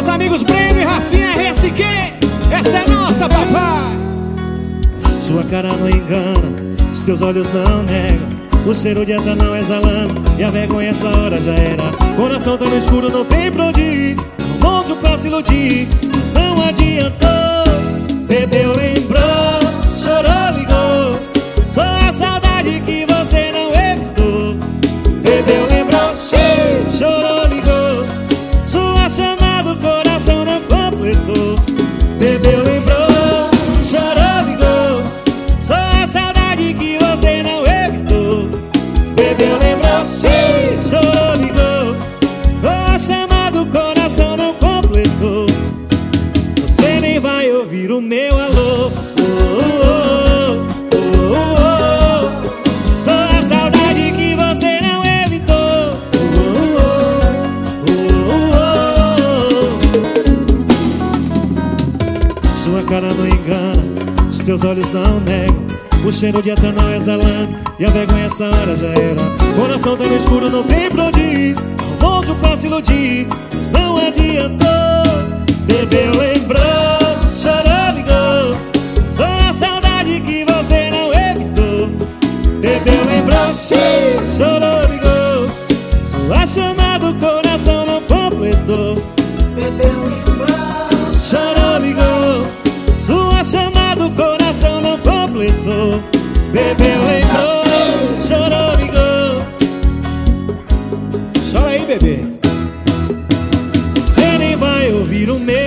meus amigos Breno e Rafinha RSQ. Essa é nossa, papai. Sua cara não engana, os teus olhos não negam, o cheiro de etanol exalando, e a vergonha essa hora já era. Coração tá no escuro, não tem pra onde ir, um monstro pra se iludir, mas não adiantou. Bebeu, lembrou, chorou, ligou, só a saudade que você não evitou. Bebeu, lembrou, chorou, ligou, sua chamada o coração não completou. Bebeu, lembrou, chorou, ligou, só a saudade que você não evitou. Bebeu, lembrou, chorou, ligou, sua chamada o coração não completou. Você nem vai ouvir o meu alô, só a saudade que você não evitou. Sua cara não engana, os teus olhos não negam, o cheiro de etanol exalando, e a vergonha essa hora já era. Coração tá no escuro, não tem pra onde ir, um monstro pra se iludir, mas não adiantou. Bebeu, lembrou, chorou, ligou, só a saudade que você não evitou. Bebeu, lembrou, chorou, ligou, sua chamada o coração não completou. Bebeu, lembrou, Chorou, ligou, sua chamada o coração não completou. Bebeu, lembrou, chorou, ligou. Chora aí, bebê. Você nem vai ouvir o meu